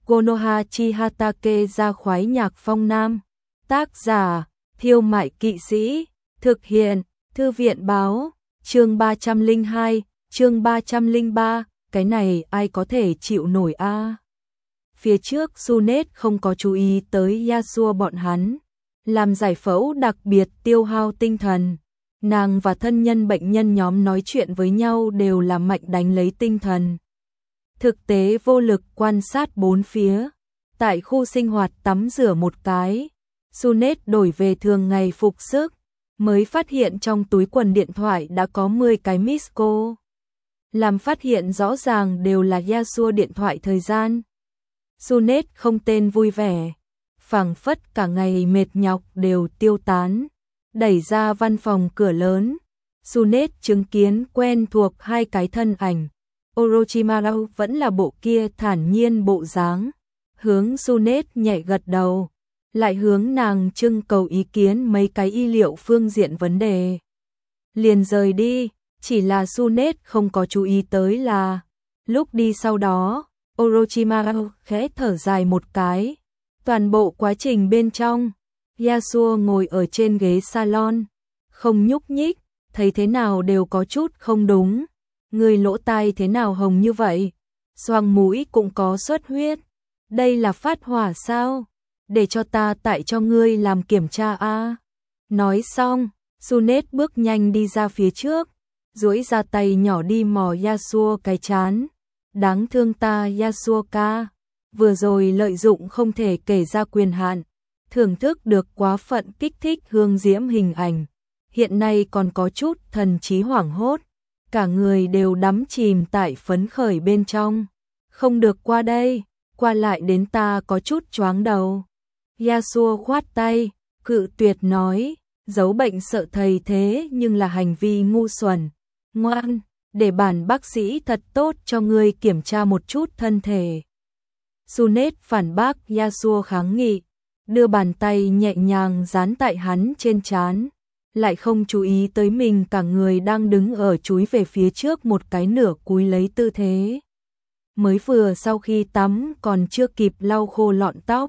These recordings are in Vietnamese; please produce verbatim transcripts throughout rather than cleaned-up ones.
Konoha Chihatake ra khoái nhạc phong nam. Tác giả, Thiêu Mại Kỵ Sĩ. Thực hiện, Thư viện báo. Chương ba trăm lẻ hai, chương ba trăm lẻ ba, cái này ai có thể chịu nổi a? À? Phía trước Junet không có chú ý tới Yasuo bọn hắn. Làm giải phẫu đặc biệt tiêu hao tinh thần. Nàng và thân nhân bệnh nhân nhóm nói chuyện với nhau đều là mạnh đánh lấy tinh thần. Thực tế vô lực quan sát bốn phía. Tại khu sinh hoạt tắm rửa một cái, Junet đổi về thường ngày phục sức, mới phát hiện trong túi quần điện thoại đã có mười cái miss call. Làm phát hiện rõ ràng đều là Yasuo điện thoại thời gian. Junet không tên vui vẻ, phảng phất cả ngày mệt nhọc đều tiêu tán. Đẩy ra văn phòng cửa lớn, Junet chứng kiến quen thuộc hai cái thân ảnh. Orochimaru vẫn là bộ kia thản nhiên bộ dáng, hướng Junet nhẹ gật đầu, lại hướng nàng trưng cầu ý kiến mấy cái y liệu phương diện vấn đề. Liền rời đi, chỉ là Junet không có chú ý tới là, lúc đi sau đó, Orochimaru khẽ thở dài một cái. Toàn bộ quá trình bên trong, Yasuo ngồi ở trên ghế salon, không nhúc nhích, thấy thế nào đều có chút không đúng. Người lỗ tai thế nào hồng như vậy? Xoang mũi cũng có xuất huyết. Đây là phát hỏa sao? Để cho ta tại cho ngươi làm kiểm tra a. Nói xong, Junet bước nhanh đi ra phía trước, duỗi ra tay nhỏ đi mò Yasuo cái trán. Đáng thương ta Yasuo ca, vừa rồi lợi dụng không thể kể ra quyền hạn, thưởng thức được quá phận kích thích hương diễm hình ảnh. Hiện nay còn có chút thần trí hoảng hốt. Cả người đều đắm chìm tại phấn khởi bên trong. Không được qua đây, qua lại đến ta có chút choáng đầu. Yasuo khoát tay, cự tuyệt nói, giấu bệnh sợ thầy thế nhưng là hành vi ngu xuẩn. Ngoan, để bản bác sĩ thật tốt cho ngươi kiểm tra một chút thân thể. Junet phản bác Yasuo kháng nghị, đưa bàn tay nhẹ nhàng dán tại hắn trên trán. Lại không chú ý tới mình cả người đang đứng ở chúi về phía trước một cái nửa cúi lấy tư thế. Mới vừa sau khi tắm còn chưa kịp lau khô lọn tóc.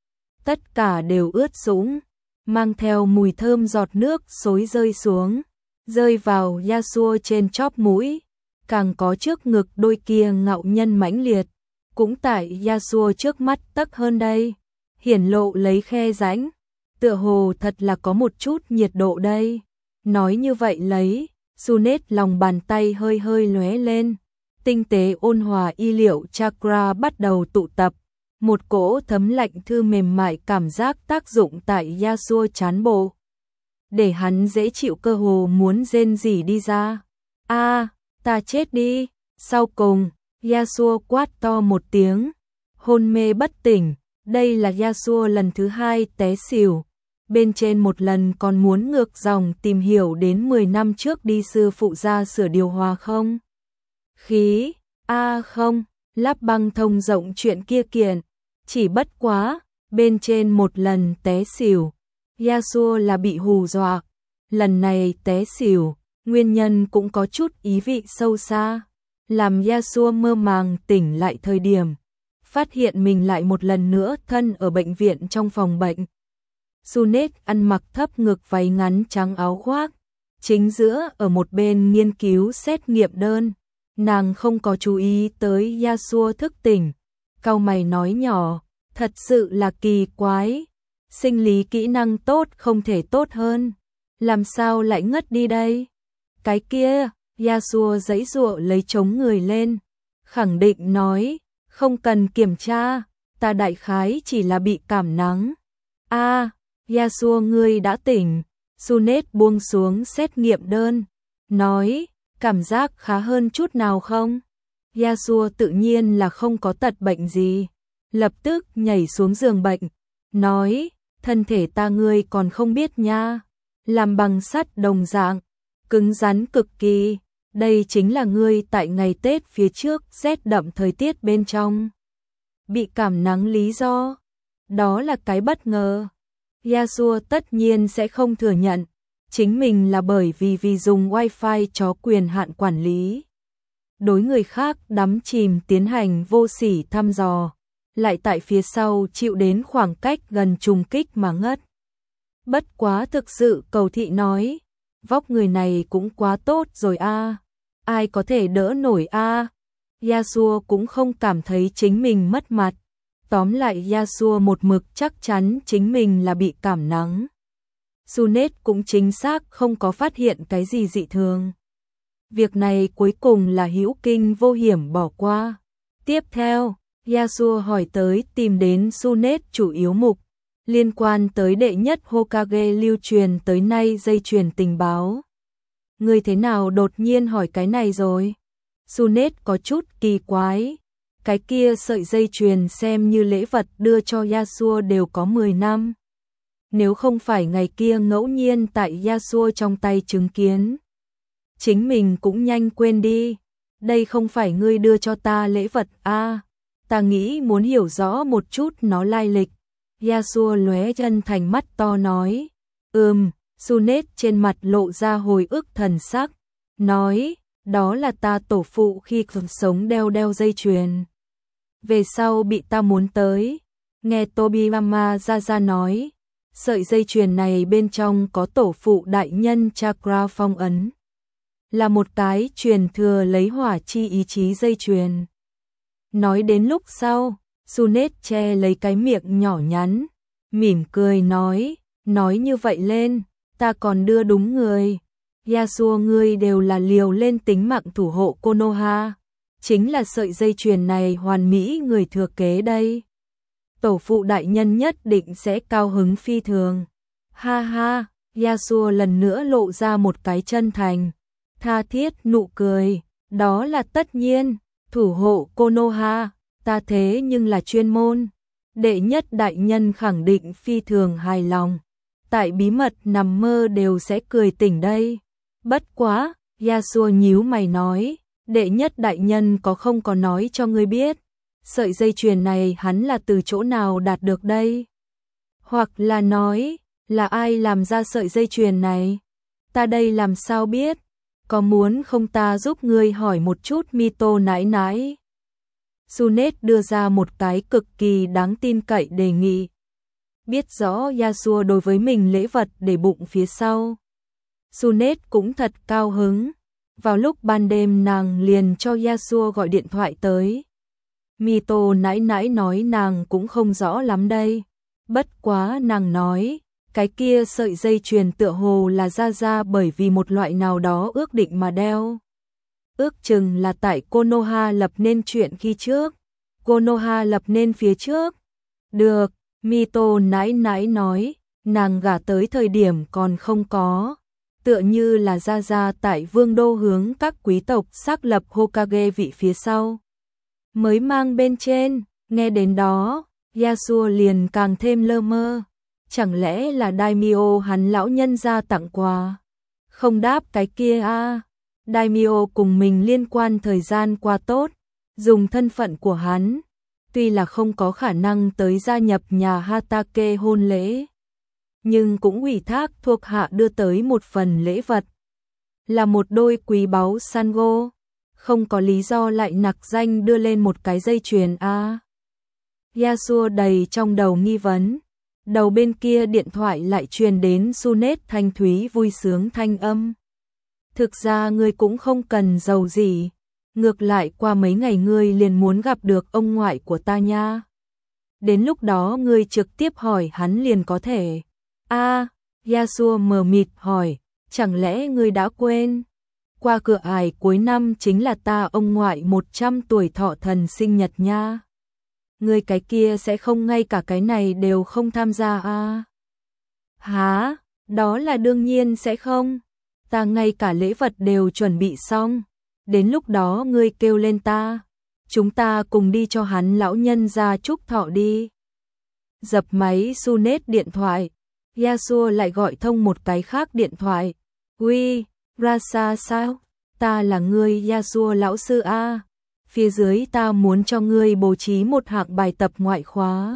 Tất cả đều ướt sũng, mang theo mùi thơm giọt nước xối rơi xuống, rơi vào Yasuo trên chóp mũi, càng có trước ngực đôi kia ngạo nhân mãnh liệt, cũng tại Yasuo trước mắt tấc hơn đây, hiển lộ lấy khe rãnh. Tựa hồ thật là có một chút nhiệt độ đây. Nói như vậy lấy, Junet lòng bàn tay hơi hơi lóe lên. Tinh tế ôn hòa y liệu chakra bắt đầu tụ tập. Một cỗ thấm lạnh thư mềm mại cảm giác tác dụng tại Yasuo chán bộ. Để hắn dễ chịu cơ hồ muốn rên rỉ đi ra. A, ta chết đi. Sau cùng, Yasuo quát to một tiếng. Hôn mê bất tỉnh. Đây là Yasuo lần thứ hai té xỉu. Bên trên một lần còn muốn ngược dòng tìm hiểu đến mười năm trước đi sư phụ ra sửa điều hòa không? Khí, a à không, lắp băng thông rộng chuyện kia kiện, chỉ bất quá, bên trên một lần té xỉu, Yasuo là bị hù dọa, lần này té xỉu, nguyên nhân cũng có chút ý vị sâu xa, làm Yasuo mơ màng tỉnh lại thời điểm, phát hiện mình lại một lần nữa thân ở bệnh viện trong phòng bệnh. Junet ăn mặc thấp ngực váy ngắn trắng áo khoác, chính giữa ở một bên nghiên cứu xét nghiệm đơn. Nàng không có chú ý tới Yasuo thức tỉnh, cau mày nói nhỏ, thật sự là kỳ quái, sinh lý kỹ năng tốt không thể tốt hơn, làm sao lại ngất đi đây? Cái kia, Yasuo giãy giụa lấy chống người lên, khẳng định nói, không cần kiểm tra, ta đại khái chỉ là bị cảm nắng. A, Yasuo ngươi đã tỉnh. Junet buông xuống xét nghiệm đơn, nói, cảm giác khá hơn chút nào không? Yasuo tự nhiên là không có tật bệnh gì, lập tức nhảy xuống giường bệnh, nói, thân thể ta ngươi còn không biết nha, làm bằng sắt đồng dạng, cứng rắn cực kỳ, đây chính là ngươi tại ngày Tết phía trước rét đậm thời tiết bên trong. Bị cảm nắng lý do, đó là cái bất ngờ. Yasuo tất nhiên sẽ không thừa nhận, chính mình là bởi vì vì dùng wifi có quyền hạn quản lý. Đối người khác đắm chìm tiến hành vô sỉ thăm dò, lại tại phía sau chịu đến khoảng cách gần trùng kích mà ngất. Bất quá thực sự Cầu Thị nói, vóc người này cũng quá tốt rồi a, ai có thể đỡ nổi a. Yasuo cũng không cảm thấy chính mình mất mặt. Tóm lại Yasuo một mực chắc chắn chính mình là bị cảm nắng. Sunet cũng chính xác không có phát hiện cái gì dị thường. Việc này cuối cùng là hữu kinh vô hiểm bỏ qua. Tiếp theo, Yasuo hỏi tới tìm đến Sunet chủ yếu mục, liên quan tới đệ nhất Hokage lưu truyền tới nay dây chuyền tình báo. Người thế nào đột nhiên hỏi cái này rồi? Sunet có chút kỳ quái. Cái kia sợi dây chuyền xem như lễ vật đưa cho Yasuo đều có mười năm. Nếu không phải ngày kia ngẫu nhiên tại Yasuo trong tay chứng kiến, chính mình cũng nhanh quên đi. Đây không phải ngươi đưa cho ta lễ vật a, à, ta nghĩ muốn hiểu rõ một chút nó lai lịch. Yasuo lóe chân thành mắt to nói. Ừm, Sunet trên mặt lộ ra hồi ức thần sắc, nói, đó là ta tổ phụ khi còn sống đeo đeo dây chuyền. Về sau bị ta muốn tới. Nghe Tobirama ra ra nói, sợi dây chuyền này bên trong có tổ phụ đại nhân chakra phong ấn. Là một cái truyền thừa lấy hỏa chi ý chí dây chuyền. Nói đến lúc sau, Sunet che lấy cái miệng nhỏ nhắn, mỉm cười nói, nói như vậy lên, ta còn đưa đúng người. Yasuo ngươi đều là liều lên tính mạng thủ hộ Konoha, chính là sợi dây chuyền này hoàn mỹ người thừa kế đây. Tổ phụ đại nhân nhất định sẽ cao hứng phi thường. Ha ha, Yasuo lần nữa lộ ra một cái chân thành, tha thiết nụ cười, đó là tất nhiên, thủ hộ Konoha, ta thế nhưng là chuyên môn. Đệ nhất đại nhân khẳng định phi thường hài lòng, tại bí mật nằm mơ đều sẽ cười tỉnh đây. Bất quá, Yasuo nhíu mày nói, đệ nhất đại nhân có không có nói cho ngươi biết, sợi dây chuyền này hắn là từ chỗ nào đạt được đây? Hoặc là nói, là ai làm ra sợi dây chuyền này? Ta đây làm sao biết? Có muốn không ta giúp ngươi hỏi một chút Mito nãi nãi? Sunet đưa ra một cái cực kỳ đáng tin cậy đề nghị. Biết rõ Yasuo đối với mình lễ vật để bụng phía sau. Sunet cũng thật cao hứng. Vào lúc ban đêm nàng liền cho Yasuo gọi điện thoại tới. Mito nãi nãi nói nàng cũng không rõ lắm đây. Bất quá nàng nói, cái kia sợi dây chuyền tựa hồ là ra ra bởi vì một loại nào đó ước định mà đeo. Ước chừng là tại Konoha lập nên chuyện khi trước. Konoha lập nên phía trước. Được, Mito nãi nãi nói, nàng gả tới thời điểm còn không có. Tựa như là ra ra tại vương đô hướng các quý tộc xác lập Hokage vị phía sau. Mới mang bên trên, nghe đến đó, Yasuo liền càng thêm lơ mơ. Chẳng lẽ là Daimyo hắn lão nhân gia tặng quà? Không đáp cái kia a. À. Daimyo cùng mình liên quan thời gian qua tốt, dùng thân phận của hắn, tuy là không có khả năng tới gia nhập nhà Hatake hôn lễ, nhưng cũng ủy thác thuộc hạ đưa tới một phần lễ vật, là một đôi quý báu sango, không có lý do lại nặc danh đưa lên một cái dây chuyền a. À. Yasuo đầy trong đầu nghi vấn, đầu bên kia điện thoại lại truyền đến Sunet thanh thúy vui sướng thanh âm. Thực ra ngươi cũng không cần giàu gì, ngược lại qua mấy ngày ngươi liền muốn gặp được ông ngoại của ta nha. Đến lúc đó ngươi trực tiếp hỏi hắn liền có thể. A, à, Yasuo mờ mịt hỏi, chẳng lẽ ngươi đã quên? Qua cửa ải cuối năm chính là ta ông ngoại một trăm tuổi thọ thần sinh nhật nha. Ngươi cái kia sẽ không ngay cả cái này đều không tham gia a? À? Hả? Đó là đương nhiên sẽ không. Ta ngay cả lễ vật đều chuẩn bị xong. Đến lúc đó ngươi kêu lên ta. Chúng ta cùng đi cho hắn lão nhân ra chúc thọ đi. Dập máy Sunet điện thoại. Yasuo lại gọi thông một cái khác điện thoại. Uy, Rasa sao? Ta là ngươi Yasuo lão sư a. Phía dưới ta muốn cho ngươi bố trí một hạng bài tập ngoại khóa.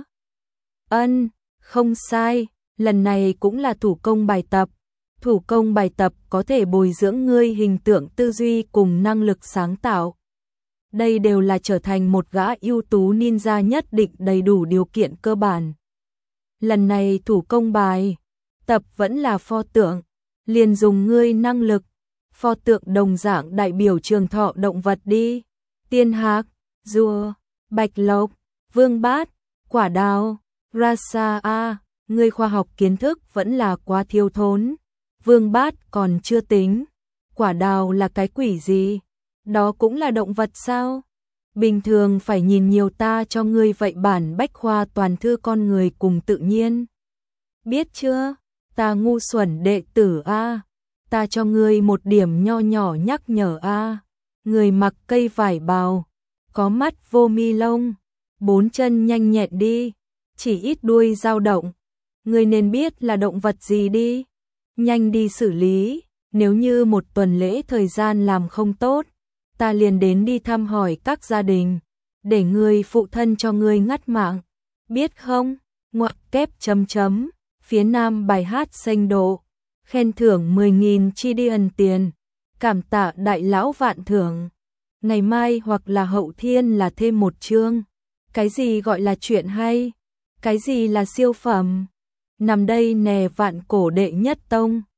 Ân, không sai, lần này cũng là thủ công bài tập. Thủ công bài tập có thể bồi dưỡng ngươi hình tượng tư duy cùng năng lực sáng tạo. đây đều là trở thành một gã ưu tú ninja nhất định đầy đủ điều kiện cơ bản. Lần này thủ công bài tập vẫn là pho tượng, liền dùng ngươi năng lực. Pho tượng đồng dạng đại biểu trường thọ động vật đi. Tiên hạc, rùa, bạch lộc, vương bát, quả đào, rasa a, ngươi khoa học kiến thức vẫn là quá thiếu thốn. Vương bát còn chưa tính, quả đào là cái quỷ gì? Đó cũng là động vật sao? Bình thường phải nhìn nhiều ta cho ngươi vậy bản bách khoa toàn thư con người cùng tự nhiên. Biết chưa? Ta ngu xuẩn đệ tử a, ta cho ngươi một điểm nho nhỏ nhắc nhở a. Người mặc cây vải bào, có mắt vô mi lông, bốn chân nhanh nhẹn đi, chỉ ít đuôi dao động. Ngươi nên biết là động vật gì đi, nhanh đi xử lý, nếu như một tuần lễ thời gian làm không tốt, ta liền đến đi thăm hỏi các gia đình, để ngươi phụ thân cho ngươi ngắt mạng, biết không? Ngoặc kép chấm chấm, phía nam bài hát xanh độ, khen thưởng mười nghìn chi đi ẩn tiền, cảm tạ đại lão vạn thưởng. Ngày mai hoặc là hậu thiên là thêm một chương. Cái gì gọi là chuyện hay? Cái gì là siêu phẩm? Nằm đây nè vạn cổ đệ nhất tông.